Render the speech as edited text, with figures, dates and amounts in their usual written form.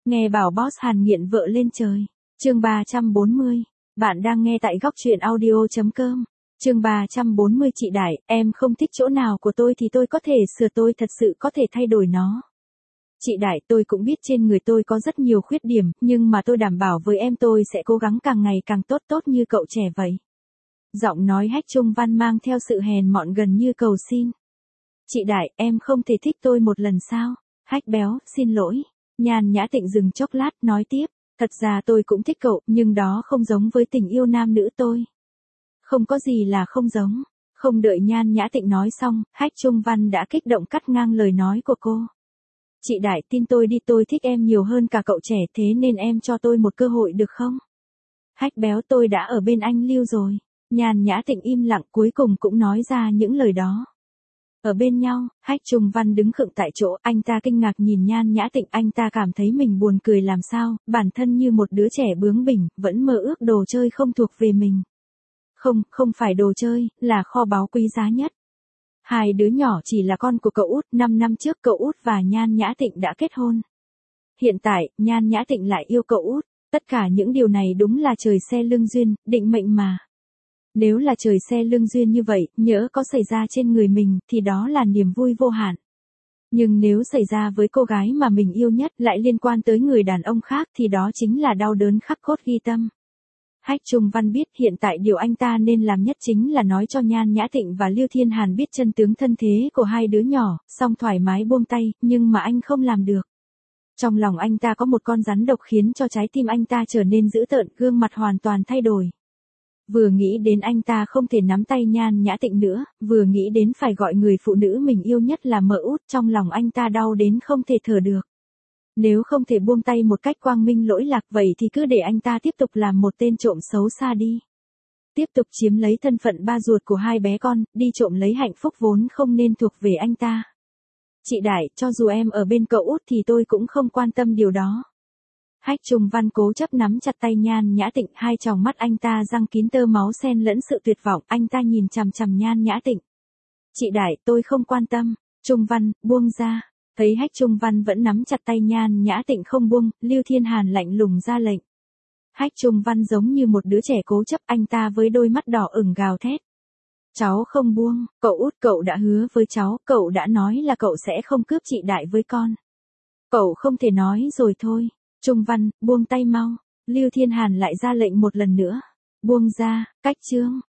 Nghe bảo boss Hàn nghiện vợ lên trời. Chương 340. Bạn đang nghe tại góc truyện audio.com. Chương 340. Chị Đại, em không thích chỗ nào của tôi thì tôi có thể sửa, tôi thật sự có thể thay đổi nó. Chị Đại, tôi cũng biết trên người tôi có rất nhiều khuyết điểm, nhưng mà tôi đảm bảo với em tôi sẽ cố gắng càng ngày càng tốt tốt như cậu trẻ vậy. Giọng nói Hách Trung Văn mang theo sự hèn mọn gần như cầu xin. Chị Đại, em không thể thích tôi một lần sao? Hách béo, xin lỗi. Nhan Nhã Tịnh dừng chốc lát, nói tiếp. Thật ra tôi cũng thích cậu, nhưng đó không giống với tình yêu nam nữ tôi. Không có gì là không giống. Không đợi Nhan Nhã Tịnh nói xong, Hách Trung Văn đã kích động cắt ngang lời nói của cô. Chị Đại, tin tôi đi, tôi thích em nhiều hơn cả cậu trẻ, thế nên em cho tôi một cơ hội được không? Hách béo, tôi đã ở bên anh Lưu rồi. Nhan Nhã Tịnh im lặng, cuối cùng cũng nói ra những lời đó. Ở bên nhau, Hách Trung Văn đứng khựng tại chỗ, anh ta kinh ngạc nhìn Nhan Nhã Tịnh, anh ta cảm thấy mình buồn cười làm sao, bản thân như một đứa trẻ bướng bỉnh, vẫn mơ ước đồ chơi không thuộc về mình. Không phải đồ chơi, là kho báu quý giá nhất. Hai đứa nhỏ chỉ là con của cậu út, 5 năm trước cậu út và Nhan Nhã Tịnh đã kết hôn. Hiện tại, Nhan Nhã Tịnh lại yêu cậu út, tất cả những điều này đúng là trời xe lưng duyên, định mệnh mà. Nếu là trời xe lưng duyên như vậy, nhỡ có xảy ra trên người mình, thì đó là niềm vui vô hạn. Nhưng nếu xảy ra với cô gái mà mình yêu nhất lại liên quan tới người đàn ông khác thì đó chính là đau đớn khắc cốt ghi tâm. Hách Trung Văn biết hiện tại điều anh ta nên làm nhất chính là nói cho Nhan Nhã Tịnh và Lưu Thiên Hàn biết chân tướng thân thế của hai đứa nhỏ, xong thoải mái buông tay, nhưng mà anh không làm được. Trong lòng anh ta có một con rắn độc khiến cho trái tim anh ta trở nên dữ tợn, gương mặt hoàn toàn thay đổi. Vừa nghĩ đến anh ta không thể nắm tay Nhan Nhã Tịnh nữa, vừa nghĩ đến phải gọi người phụ nữ mình yêu nhất là mợ út, trong lòng anh ta đau đến không thể thở được. Nếu không thể buông tay một cách quang minh lỗi lạc vậy thì cứ để anh ta tiếp tục làm một tên trộm xấu xa đi. Tiếp tục chiếm lấy thân phận ba ruột của hai bé con, đi trộm lấy hạnh phúc vốn không nên thuộc về anh ta. Chị Đại, cho dù em ở bên cậu út thì tôi cũng không quan tâm điều đó. Hách Trung Văn cố chấp nắm chặt tay Nhan Nhã Tịnh, hai tròng mắt anh ta răng kín tơ máu xen lẫn sự tuyệt vọng, anh ta nhìn chằm chằm Nhan Nhã Tịnh. Chị Đại, tôi không quan tâm. Trung Văn, buông ra. Thấy Hách Trung Văn vẫn nắm chặt tay Nhan Nhã Tịnh không buông, Lưu Thiên Hàn lạnh lùng ra lệnh. Hách Trung Văn giống như một đứa trẻ cố chấp, anh ta với đôi mắt đỏ ửng gào thét. Cháu không buông, cậu út, cậu đã hứa với cháu, cậu đã nói là cậu sẽ không cướp chị Đại với con. Cậu không thể nói rồi thôi. Trung Văn, buông tay mau. Lưu Thiên Hàn lại ra lệnh một lần nữa. Buông ra, cách chương.